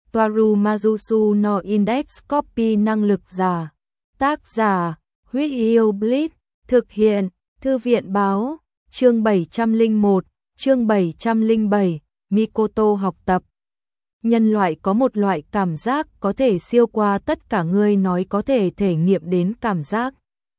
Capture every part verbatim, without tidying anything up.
Toaru Majusu no Index Copy năng lực giả. Tác giả, Huyết Yêu Blitz, thực hiện, Thư viện báo, chương bảy trăm lẻ một, chương bảy trăm lẻ bảy, Mikoto học tập. Nhân loại có một loại cảm giác có thể siêu qua tất cả người nói có thể thể nghiệm đến cảm giác.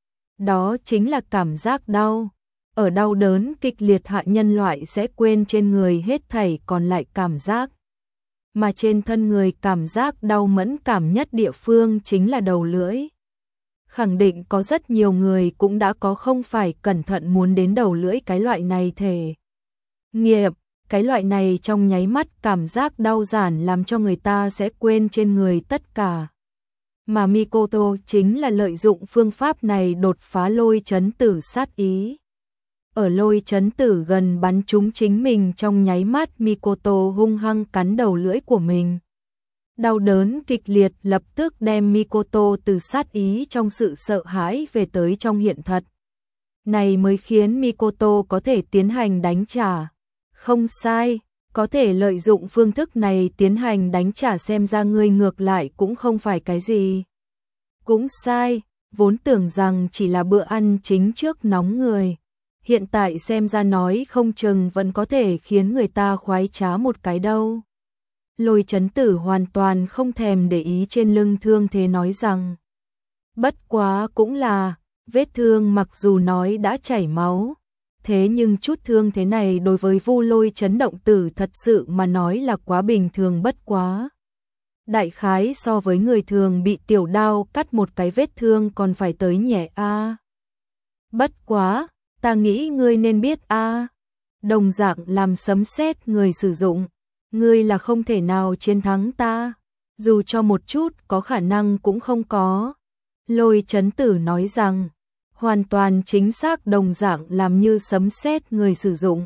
Đó chính là cảm giác đau. Ở đau đớn kịch liệt hạ nhân loại sẽ quên trên người hết thảy còn lại cảm giác. Mà trên thân người cảm giác đau mẫn cảm nhất địa phương chính là đầu lưỡi. Khẳng định có rất nhiều người cũng đã có không phải cẩn thận muốn đến đầu lưỡi cái loại này thể nghiệm. Cái loại này trong nháy mắt cảm giác đau giản làm cho người ta sẽ quên trên người tất cả. Mà Mikoto chính là lợi dụng phương pháp này đột phá lôi chấn tử sát ý. Ở lôi chấn tử gần bắn trúng chính mình trong nháy mắt Mikoto hung hăng cắn đầu lưỡi của mình. Đau đớn kịch liệt lập tức đem Mikoto từ sát ý trong sự sợ hãi về tới trong hiện thật. Này mới khiến Mikoto có thể tiến hành đánh trả. Không sai, có thể lợi dụng phương thức này tiến hành đánh trả xem ra ngươi ngược lại cũng không phải cái gì. Cũng sai, vốn tưởng rằng chỉ là bữa ăn chính trước nóng người. Hiện tại xem ra nói không chừng vẫn có thể khiến người ta khoái trá một cái đâu. Lôi chấn tử hoàn toàn không thèm để ý trên lưng thương thế nói rằng. Bất quá cũng là, vết thương mặc dù nói đã chảy máu. Thế nhưng chút thương thế này đối với Vu Lôi chấn động tử thật sự mà nói là quá bình thường bất quá. Đại khái so với người thường bị tiểu đao cắt một cái vết thương còn phải tới nhẹ a. À. Bất quá, ta nghĩ ngươi nên biết a. À. Đồng dạng làm sấm sét người sử dụng, ngươi là không thể nào chiến thắng ta, dù cho một chút có khả năng cũng không có. Lôi chấn tử nói rằng, hoàn toàn chính xác đồng dạng làm như sấm sét người sử dụng.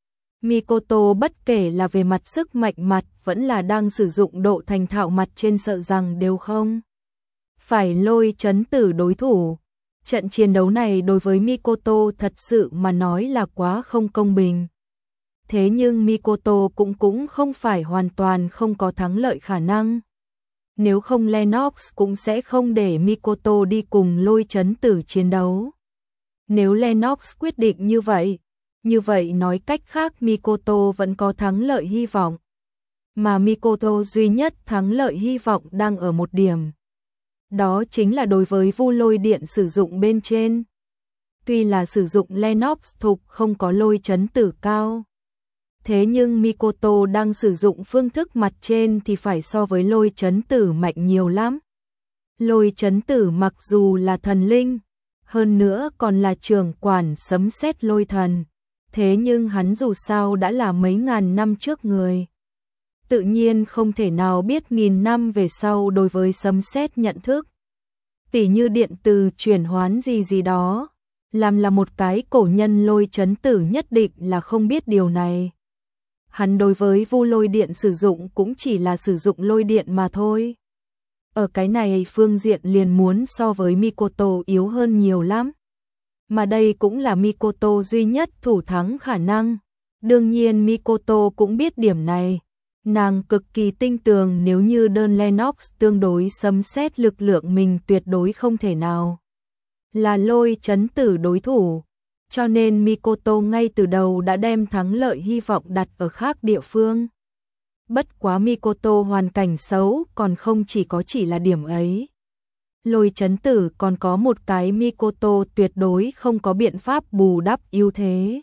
Mikoto bất kể là về mặt sức mạnh mặt vẫn là đang sử dụng độ thành thạo mặt trên sợ rằng đều không phải lôi chấn tử đối thủ. Trận chiến đấu này đối với Mikoto thật sự mà nói là quá không công bình. Thế nhưng Mikoto cũng cũng không phải hoàn toàn không có thắng lợi khả năng. Nếu không Lennox cũng sẽ không để Mikoto đi cùng lôi chấn tử chiến đấu. Nếu Lennox quyết định như vậy, như vậy nói cách khác Mikoto vẫn có thắng lợi hy vọng. Mà Mikoto duy nhất thắng lợi hy vọng đang ở một điểm. Đó chính là đối với Vu Lôi điện sử dụng bên trên. Tuy là sử dụng Lennox thục không có lôi chấn tử cao. Thế nhưng Mikoto đang sử dụng phương thức mặt trên thì phải so với lôi chấn tử mạnh nhiều lắm. Lôi chấn tử mặc dù là thần linh, hơn nữa còn là trưởng quản sấm sét lôi thần. Thế nhưng hắn dù sao đã là mấy ngàn năm trước người. Tự nhiên không thể nào biết nghìn năm về sau đối với sấm sét nhận thức. Tỉ như điện từ chuyển hoán gì gì đó. Làm là một cái cổ nhân lôi chấn tử nhất định là không biết điều này. Hắn đối với Vu Lôi điện sử dụng cũng chỉ là sử dụng lôi điện mà thôi. Ở cái này phương diện liền muốn so với Mikoto yếu hơn nhiều lắm. Mà đây cũng là Mikoto duy nhất thủ thắng khả năng. Đương nhiên Mikoto cũng biết điểm này. Nàng cực kỳ tinh tường nếu như đơn Lennox tương đối sấm sét lực lượng mình tuyệt đối không thể nào là lôi chấn tử đối thủ. Cho nên Mikoto ngay từ đầu đã đem thắng lợi hy vọng đặt ở khác địa phương. Bất quá Mikoto hoàn cảnh xấu còn không chỉ có chỉ là điểm ấy. Lôi chấn tử còn có một cái Mikoto tuyệt đối không có biện pháp bù đắp ưu thế.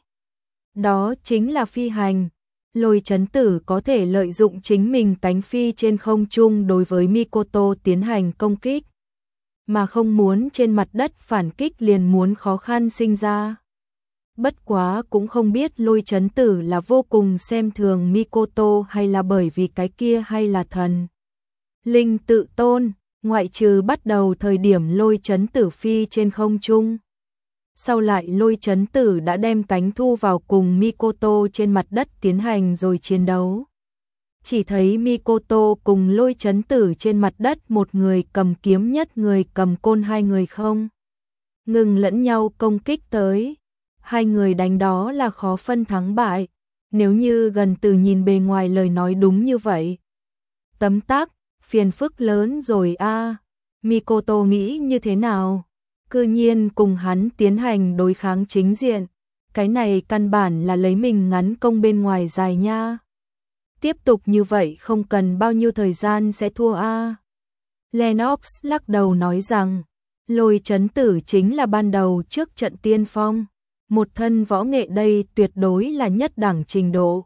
Đó chính là phi hành. Lôi chấn tử có thể lợi dụng chính mình cánh phi trên không trung đối với Mikoto tiến hành công kích. Mà không muốn trên mặt đất phản kích liền muốn khó khăn sinh ra. Bất quá cũng không biết lôi chấn tử là vô cùng xem thường Mikoto hay là bởi vì cái kia hay là thần linh tự tôn, ngoại trừ bắt đầu thời điểm lôi chấn tử phi trên không trung. Sau lại lôi chấn tử đã đem cánh thu vào cùng Mikoto trên mặt đất tiến hành rồi chiến đấu. Chỉ thấy Mikoto cùng lôi chấn tử trên mặt đất một người cầm kiếm nhất người cầm côn hai người không ngừng lẫn nhau công kích tới. Hai người đánh đó là khó phân thắng bại, nếu như gần từ nhìn bề ngoài lời nói đúng như vậy. tấm tắc, phiền phức lớn rồi a. Mikoto nghĩ như thế nào? Cư nhiên cùng hắn tiến hành đối kháng chính diện. Cái này căn bản là lấy mình ngắn công bên ngoài dài nha. Tiếp tục như vậy không cần bao nhiêu thời gian sẽ thua a. Lennox lắc đầu nói rằng, Lôi Chấn Tử chính là ban đầu trước trận tiên phong. Một thân võ nghệ đây tuyệt đối là nhất đẳng trình độ.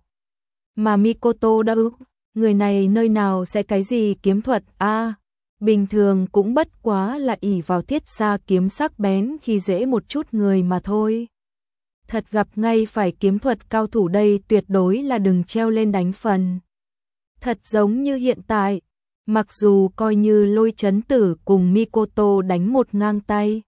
Mà Mikoto đâu, người này nơi nào sẽ cái gì kiếm thuật a, bình thường cũng bất quá là ỷ vào thiết xa kiếm sắc bén khi dễ một chút người mà thôi. Thật gặp ngay phải kiếm thuật cao thủ đây tuyệt đối là đừng treo lên đánh phần. Thật giống như hiện tại, mặc dù coi như Lôi Chấn Tử cùng Mikoto đánh một ngang tay.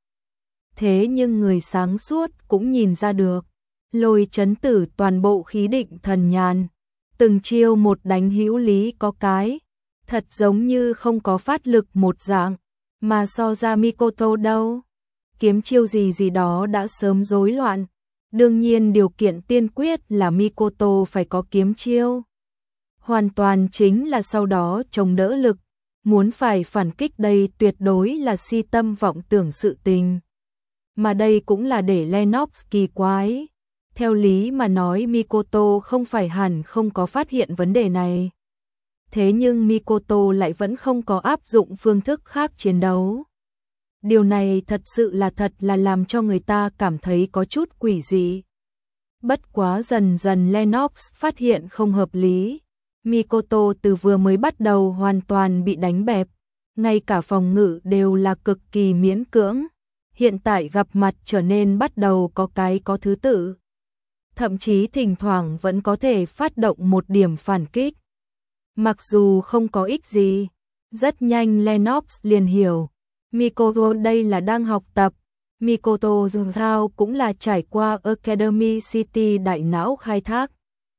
Thế nhưng người sáng suốt cũng nhìn ra được, Lôi Chấn Tử toàn bộ khí định thần nhàn, từng chiêu một đánh hữu lý có cái, thật giống như không có phát lực một dạng, mà so ra Mikoto đâu, kiếm chiêu gì gì đó đã sớm rối loạn. Đương nhiên điều kiện tiên quyết là Mikoto phải có kiếm chiêu. Hoàn toàn chính là sau đó chống đỡ lực, muốn phải phản kích đây tuyệt đối là si tâm vọng tưởng sự tình. Mà đây cũng là để Lennox kỳ quái. Theo lý mà nói Mikoto không phải hẳn không có phát hiện vấn đề này. Thế nhưng Mikoto lại vẫn không có áp dụng phương thức khác chiến đấu. Điều này thật sự là thật là làm cho người ta cảm thấy có chút quỷ dị. Bất quá dần dần Lennox phát hiện không hợp lý. Mikoto từ vừa mới bắt đầu hoàn toàn bị đánh bẹp, ngay cả phòng ngự đều là cực kỳ miễn cưỡng. Hiện tại gặp mặt trở nên bắt đầu có cái có thứ tự. Thậm chí thỉnh thoảng vẫn có thể phát động một điểm phản kích. Mặc dù không có ích gì, rất nhanh Lennox liền hiểu. Mikoto đây là đang học tập. Mikoto dù sao cũng là trải qua Academy City đại não khai thác.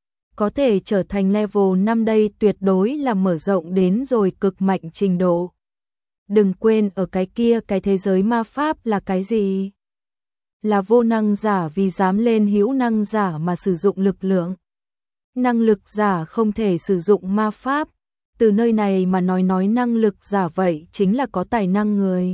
Có thể trở thành level năm đây tuyệt đối là mở rộng đến rồi cực mạnh trình độ. Đừng quên ở cái kia cái thế giới ma pháp là cái gì? Là vô năng giả vì dám lên hữu năng giả mà sử dụng lực lượng. Năng lực giả không thể sử dụng ma pháp. Từ nơi này mà nói nói năng lực giả vậy chính là có tài năng người.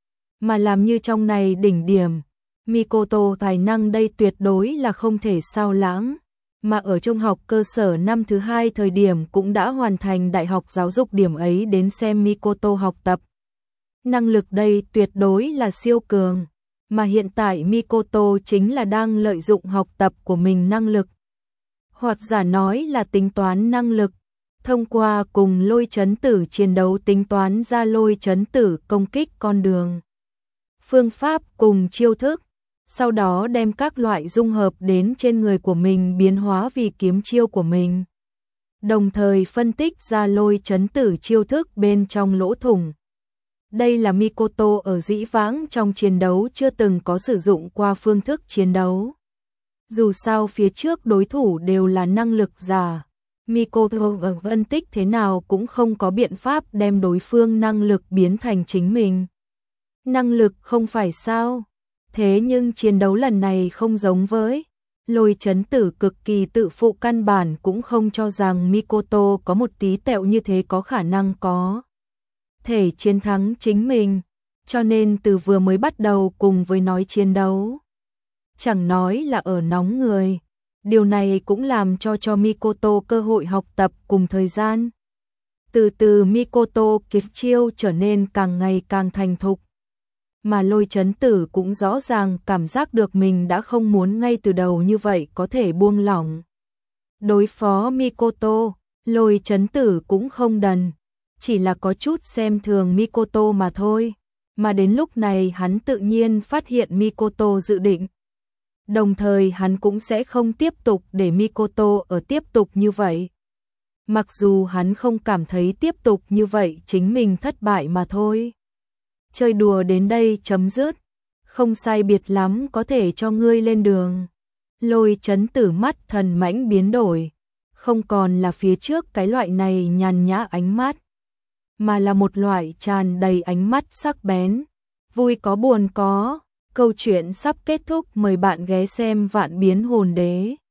Mà làm như trong này đỉnh điểm, Mikoto tài năng đây tuyệt đối là không thể sao lãng. Mà ở trung học cơ sở năm thứ hai thời điểm cũng đã hoàn thành đại học giáo dục điểm ấy đến xem Mikoto học tập. Năng lực đây tuyệt đối là siêu cường. Mà hiện tại Mikoto chính là đang lợi dụng học tập của mình năng lực. Hoặc giả nói là tính toán năng lực. Thông qua cùng Lôi Chấn Tử chiến đấu tính toán ra Lôi Chấn Tử công kích con đường. Phương pháp cùng chiêu thức. Sau đó đem các loại dung hợp đến trên người của mình biến hóa vì kiếm chiêu của mình. Đồng thời phân tích ra Lôi Chấn Tử chiêu thức bên trong lỗ thủng. Đây là Mikoto ở dĩ vãng trong chiến đấu chưa từng có sử dụng qua phương thức chiến đấu. Dù sao phía trước đối thủ đều là năng lực giả, Mikoto phân tích thế nào cũng không có biện pháp đem đối phương năng lực biến thành chính mình. Năng lực không phải sao? Thế nhưng chiến đấu lần này không giống với. Lôi Chấn Tử cực kỳ tự phụ căn bản cũng không cho rằng Mikoto có một tí tẹo như thế có khả năng có thể chiến thắng chính mình, cho nên từ vừa mới bắt đầu cùng với nói chiến đấu. Chẳng nói là ở nóng người, điều này cũng làm cho cho Mikoto cơ hội học tập cùng thời gian. Từ từ Mikoto kiếm chiêu trở nên càng ngày càng thành thục. Mà Lôi Chấn Tử cũng rõ ràng cảm giác được mình đã không muốn ngay từ đầu như vậy có thể buông lỏng. Đối phó Mikoto, Lôi Chấn Tử cũng không đần, chỉ là có chút xem thường Mikoto mà thôi. Mà đến lúc này hắn tự nhiên phát hiện Mikoto dự định. Đồng thời hắn cũng sẽ không tiếp tục để Mikoto ở tiếp tục như vậy. Mặc dù hắn không cảm thấy tiếp tục như vậy chính mình thất bại mà thôi. Chơi đùa đến đây chấm dứt, không sai biệt lắm có thể cho ngươi lên đường. Lôi Chấn Tử mắt thần mãnh biến đổi, không còn là phía trước cái loại này nhàn nhã ánh mắt, mà là một loại tràn đầy ánh mắt sắc bén, vui có buồn có. Câu chuyện sắp kết thúc, mời bạn ghé xem Vạn Biến Hồn Đế.